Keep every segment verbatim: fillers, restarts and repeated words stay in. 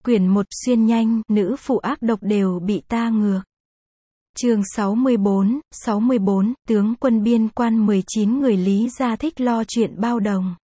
Quyển một xuyên nhanh, nữ phụ ác độc đều bị ta ngược. Chương sáu mươi bốn, sáu mươi bốn, tướng quân biên quan mười chín người Lý gia thích lo chuyện bao đồng.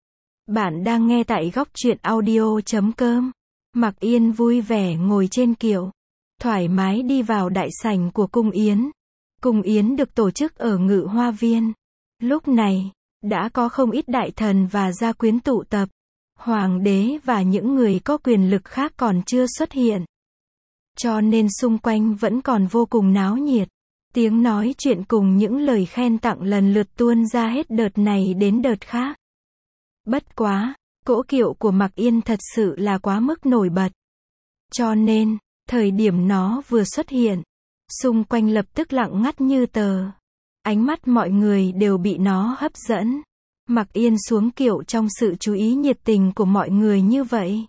Bạn đang nghe tại góc truyện audio chấm com. Mặc Yên vui vẻ ngồi trên kiệu, thoải mái đi vào đại sảnh của cung yến. Cung yến được tổ chức ở Ngự Hoa Viên. Lúc này, đã có không ít đại thần và gia quyến tụ tập. Hoàng đế và những người có quyền lực khác còn chưa xuất hiện. Cho nên xung quanh vẫn còn vô cùng náo nhiệt. Tiếng nói chuyện cùng những lời khen tặng lần lượt tuôn ra hết đợt này đến đợt khác. Bất quá, cỗ kiệu của Mặc Yên thật sự là quá mức nổi bật. Cho nên, thời điểm nó vừa xuất hiện, xung quanh lập tức lặng ngắt như tờ. Ánh mắt mọi người đều bị nó hấp dẫn. Mặc Yên xuống kiệu trong sự chú ý nhiệt tình của mọi người như vậy.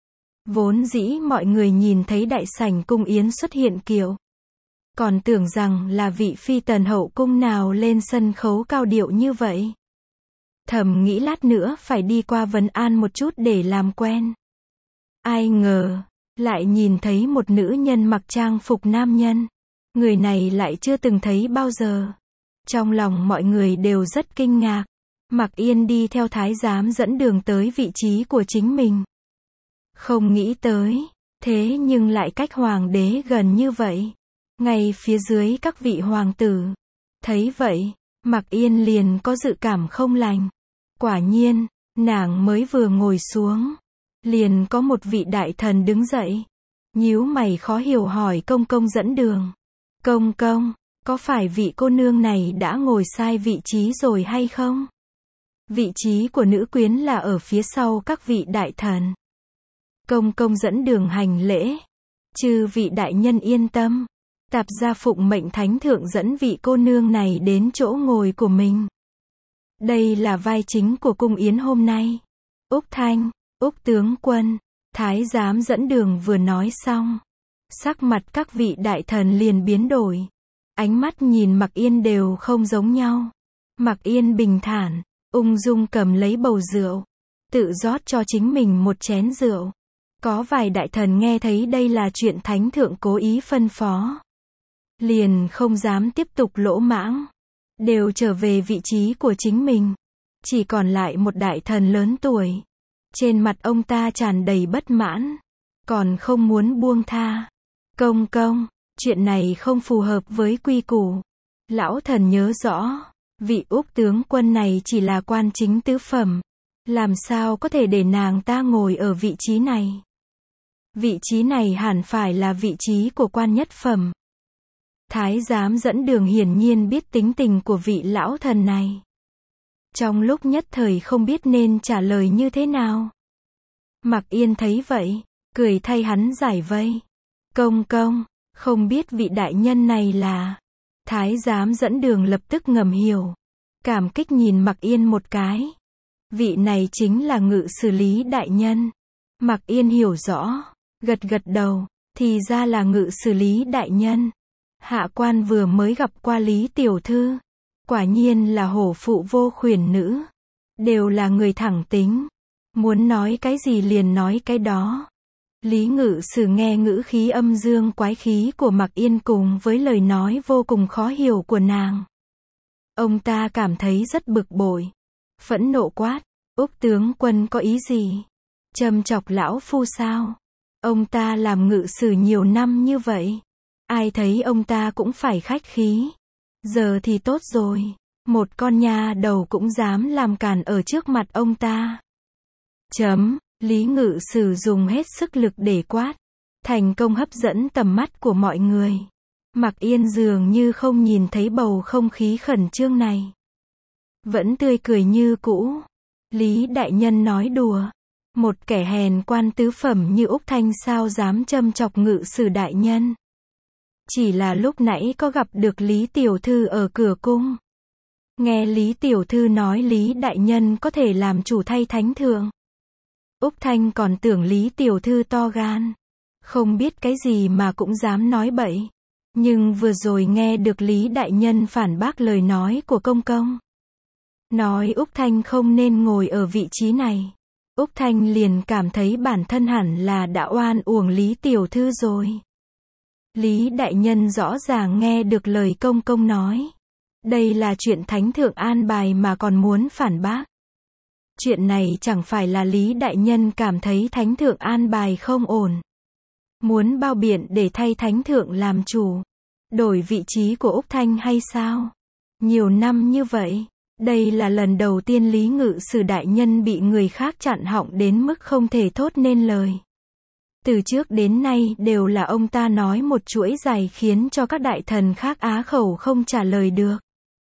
Vốn dĩ mọi người nhìn thấy đại sảnh cung yến xuất hiện kiệu, còn tưởng rằng là vị phi tần hậu cung nào lên sân khấu cao điệu như vậy. Thầm nghĩ lát nữa phải đi qua vấn an một chút để làm quen. Ai ngờ, lại nhìn thấy một nữ nhân mặc trang phục nam nhân. Người này lại chưa từng thấy bao giờ. Trong lòng mọi người đều rất kinh ngạc. Mặc Yên đi theo thái giám dẫn đường tới vị trí của chính mình. Không nghĩ tới, thế nhưng lại cách hoàng đế gần như vậy. Ngay phía dưới các vị hoàng tử. Thấy vậy, Mặc Yên liền có dự cảm không lành. Quả nhiên, nàng mới vừa ngồi xuống, liền có một vị đại thần đứng dậy. Nhíu mày khó hiểu hỏi công công dẫn đường. Công công, có phải vị cô nương này đã ngồi sai vị trí rồi hay không? Vị trí của nữ quyến là ở phía sau các vị đại thần. Công công dẫn đường hành lễ. Chư vị đại nhân yên tâm. Tạp gia phụng mệnh thánh thượng dẫn vị cô nương này đến chỗ ngồi của mình. Đây là vai chính của cung yến hôm nay. Úc Thanh, Úc tướng quân, thái giám dẫn đường vừa nói xong. Sắc mặt các vị đại thần liền biến đổi. Ánh mắt nhìn Mặc Yên đều không giống nhau. Mặc Yên bình thản, ung dung cầm lấy bầu rượu, tự rót cho chính mình một chén rượu. Có vài đại thần nghe thấy đây là chuyện thánh thượng cố ý phân phó, liền không dám tiếp tục lỗ mãng, đều trở về vị trí của chính mình. Chỉ còn lại một đại thần lớn tuổi. Trên mặt ông ta tràn đầy bất mãn, còn không muốn buông tha. Công công, chuyện này không phù hợp với quy củ. Lão thần nhớ rõ, vị Úc tướng quân này chỉ là quan chính tứ phẩm. Làm sao có thể để nàng ta ngồi ở vị trí này? Vị trí này hẳn phải là vị trí của quan nhất phẩm. Thái giám dẫn đường hiển nhiên biết tính tình của vị lão thần này. Trong lúc nhất thời không biết nên trả lời như thế nào. Mặc Yên thấy vậy, cười thay hắn giải vây. Công công, không biết vị đại nhân này là... Thái giám dẫn đường lập tức ngầm hiểu. Cảm kích nhìn Mặc Yên một cái. Vị này chính là ngự xử lý đại nhân. Mặc Yên hiểu rõ, gật gật đầu, thì ra là ngự xử lý đại nhân. Hạ quan vừa mới gặp qua Lý tiểu thư. Quả nhiên là hổ phụ vô khuyển nữ. Đều là người thẳng tính. Muốn nói cái gì liền nói cái đó. Lý ngự sử nghe ngữ khí âm dương quái khí của Mặc Yên cùng với lời nói vô cùng khó hiểu của nàng. Ông ta cảm thấy rất bực bội. Phẫn nộ quát. Úc tướng quân có ý gì? Châm chọc lão phu sao? Ông ta làm ngự sử nhiều năm như vậy. Ai thấy ông ta cũng phải khách khí. Giờ thì tốt rồi. Một con nha đầu cũng dám làm càn ở trước mặt ông ta. Chấm. Lý ngự sử dùng hết sức lực để quát. Thành công hấp dẫn tầm mắt của mọi người. Mặc Yên dường như không nhìn thấy bầu không khí khẩn trương này. Vẫn tươi cười như cũ. Lý đại nhân nói đùa. Một kẻ hèn quan tứ phẩm như Úc Thanh sao dám châm chọc ngự sử đại nhân. Chỉ là lúc nãy có gặp được Lý tiểu thư ở cửa cung. Nghe Lý tiểu thư nói Lý đại nhân có thể làm chủ thay thánh thượng. Úc Thanh còn tưởng Lý tiểu thư to gan. Không biết cái gì mà cũng dám nói bậy. Nhưng vừa rồi nghe được Lý đại nhân phản bác lời nói của công công. Nói Úc Thanh không nên ngồi ở vị trí này. Úc Thanh liền cảm thấy bản thân hẳn là đã oan uổng Lý tiểu thư rồi. Lý đại nhân rõ ràng nghe được lời công công nói. Đây là chuyện thánh thượng an bài mà còn muốn phản bác. Chuyện này chẳng phải là Lý đại nhân cảm thấy thánh thượng an bài không ổn. Muốn bao biện để thay thánh thượng làm chủ. Đổi vị trí của Úc Thanh hay sao? Nhiều năm như vậy, đây là lần đầu tiên Lý ngự sử đại nhân bị người khác chặn họng đến mức không thể thốt nên lời. Từ trước đến nay đều là ông ta nói một chuỗi dài khiến cho các đại thần khác á khẩu không trả lời được.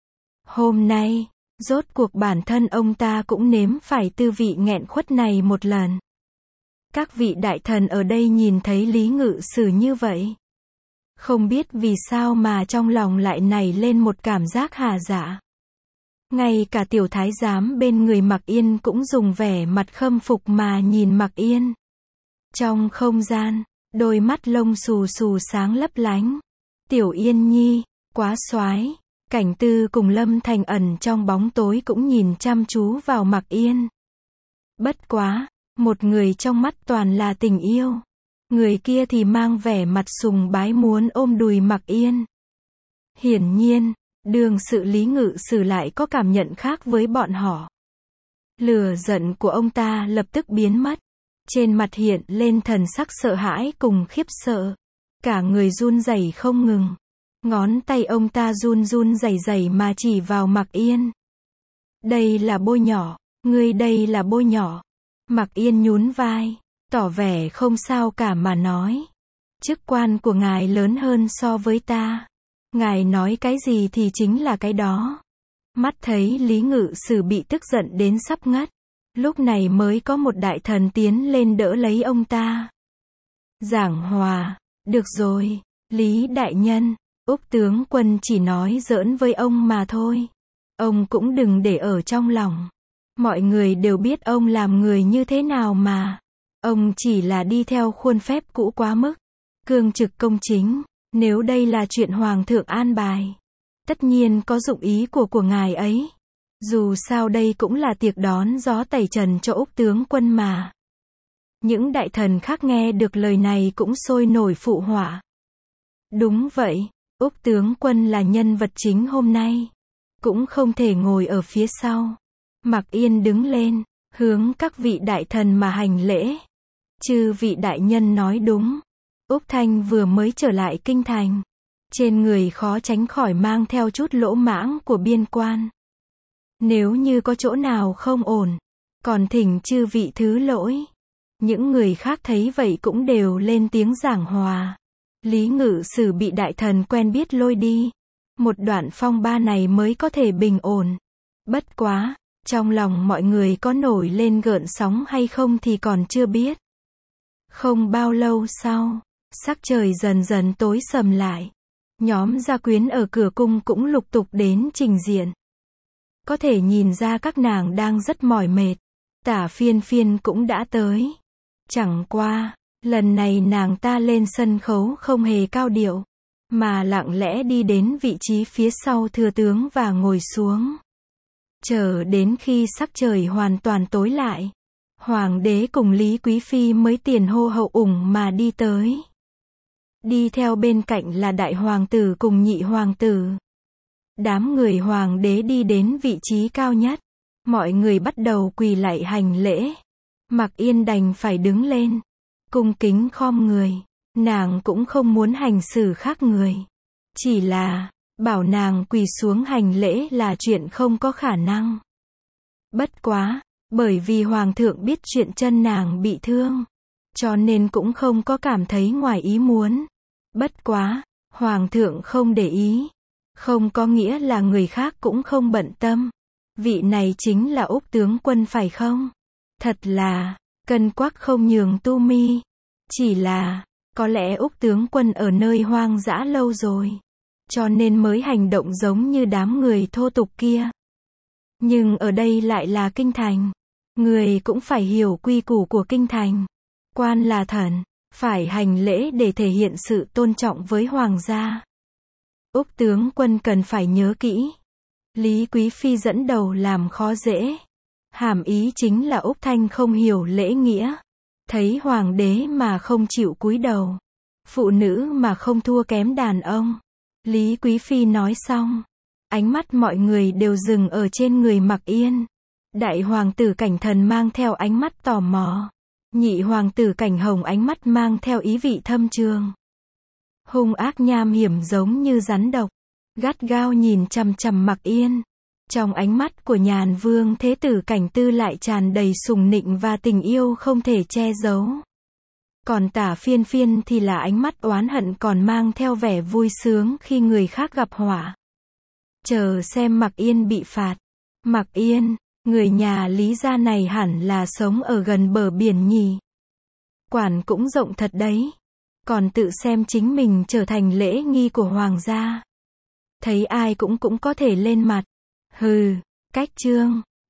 Hôm nay, rốt cuộc bản thân ông ta cũng nếm phải tư vị nghẹn khuất này một lần. Các vị đại thần ở đây nhìn thấy Lý ngự sử như vậy. Không biết vì sao mà trong lòng lại nảy lên một cảm giác hà dạ. Ngay cả tiểu thái giám bên người Mạc Yên cũng dùng vẻ mặt khâm phục mà nhìn Mạc Yên. Trong không gian, đôi mắt lông xù xù sáng lấp lánh. Tiểu Yên Nhi, quá soái. Cảnh Tư cùng Lâm Thành ẩn trong bóng tối cũng nhìn chăm chú vào Mạc Yên. Bất quá, một người trong mắt toàn là tình yêu. Người kia thì mang vẻ mặt sùng bái muốn ôm đùi Mạc Yên. Hiển nhiên, đương sự Lý ngự sử lại có cảm nhận khác với bọn họ. Lửa giận của ông ta lập tức biến mất. Trên mặt hiện lên thần sắc sợ hãi cùng khiếp sợ. Cả người run rẩy không ngừng. Ngón tay ông ta run run rẩy rẩy mà chỉ vào Mạc Yên. Đây là bôi nhỏ, ngươi đây là bôi nhỏ. Mạc Yên nhún vai, tỏ vẻ không sao cả mà nói. Chức quan của ngài lớn hơn so với ta. Ngài nói cái gì thì chính là cái đó. Mắt thấy Lý ngự sử bị tức giận đến sắp ngất. Lúc này mới có một đại thần tiến lên đỡ lấy ông ta. Giảng hòa, được rồi, Lý đại nhân, Úc tướng quân chỉ nói giỡn với ông mà thôi. Ông cũng đừng để ở trong lòng. Mọi người đều biết ông làm người như thế nào mà. Ông chỉ là đi theo khuôn phép cũ quá mức. Cương trực công chính, nếu đây là chuyện hoàng thượng an bài. Tất nhiên có dụng ý của của ngài ấy. Dù sao đây cũng là tiệc đón gió tẩy trần cho Úc tướng quân mà. Những đại thần khác nghe được lời này cũng sôi nổi phụ họa. Đúng vậy, Úc tướng quân là nhân vật chính hôm nay. Cũng không thể ngồi ở phía sau. Mạc Yên đứng lên, hướng các vị đại thần mà hành lễ. Chư vị đại nhân nói đúng. Úc Thanh vừa mới trở lại kinh thành. Trên người khó tránh khỏi mang theo chút lỗ mãng của biên quan. Nếu như có chỗ nào không ổn, còn thỉnh chư vị thứ lỗi. Những người khác thấy vậy cũng đều lên tiếng giảng hòa. Lý ngự sử bị đại thần quen biết lôi đi. Một đoạn phong ba này mới có thể bình ổn. Bất quá, trong lòng mọi người có nổi lên gợn sóng hay không thì còn chưa biết. Không bao lâu sau, sắc trời dần dần tối sầm lại. Nhóm gia quyến ở cửa cung cũng lục tục đến trình diện. Có thể nhìn ra các nàng đang rất mỏi mệt. Tả Phiên Phiên cũng đã tới. Chẳng qua, lần này nàng ta lên sân khấu không hề cao điệu, mà lặng lẽ đi đến vị trí phía sau thừa tướng và ngồi xuống. Chờ đến khi sắc trời hoàn toàn tối lại, Hoàng đế cùng Lý Quý Phi mới tiền hô hậu ủng mà đi tới. Đi theo bên cạnh là đại hoàng tử cùng nhị hoàng tử. Đám người hoàng đế đi đến vị trí cao nhất. Mọi người bắt đầu quỳ lạy hành lễ. Mạc Yên đành phải đứng lên. Cung kính khom người. Nàng cũng không muốn hành xử khác người. Chỉ là, bảo nàng quỳ xuống hành lễ là chuyện không có khả năng. Bất quá, bởi vì hoàng thượng biết chuyện chân nàng bị thương. Cho nên cũng không có cảm thấy ngoài ý muốn. Bất quá, hoàng thượng không để ý. Không có nghĩa là người khác cũng không bận tâm. Vị này chính là Úc tướng quân phải không? Thật là, cân quắc không nhường tu mi. Chỉ là, có lẽ Úc tướng quân ở nơi hoang dã lâu rồi. Cho nên mới hành động giống như đám người thô tục kia. Nhưng ở đây lại là kinh thành. Người cũng phải hiểu quy củ của kinh thành. Quan là thần, phải hành lễ để thể hiện sự tôn trọng với hoàng gia. Úc tướng quân cần phải nhớ kỹ. Lý Quý Phi dẫn đầu làm khó dễ. Hàm ý chính là Úc Thanh không hiểu lễ nghĩa. Thấy hoàng đế mà không chịu cúi đầu. Phụ nữ mà không thua kém đàn ông. Lý Quý Phi nói xong. Ánh mắt mọi người đều dừng ở trên người Mặc Yên. Đại hoàng tử Cảnh Thần mang theo ánh mắt tò mò. Nhị hoàng tử Cảnh Hồng ánh mắt mang theo ý vị thâm trường. Hung ác nham hiểm giống như rắn độc. Gắt gao nhìn chằm chằm Mặc Yên. Trong ánh mắt của Nhàn Vương Thế tử Cảnh Tư lại tràn đầy sùng nịnh và tình yêu không thể che giấu. Còn Tả Phiên Phiên thì là ánh mắt oán hận còn mang theo vẻ vui sướng khi người khác gặp họa. Chờ xem Mặc Yên bị phạt. Mặc Yên, người nhà Lý gia này hẳn là sống ở gần bờ biển nhỉ. Quản cũng rộng thật đấy. Còn tự xem chính mình trở thành lễ nghi của hoàng gia. Thấy ai cũng cũng có thể lên mặt. Hừ, cách trương.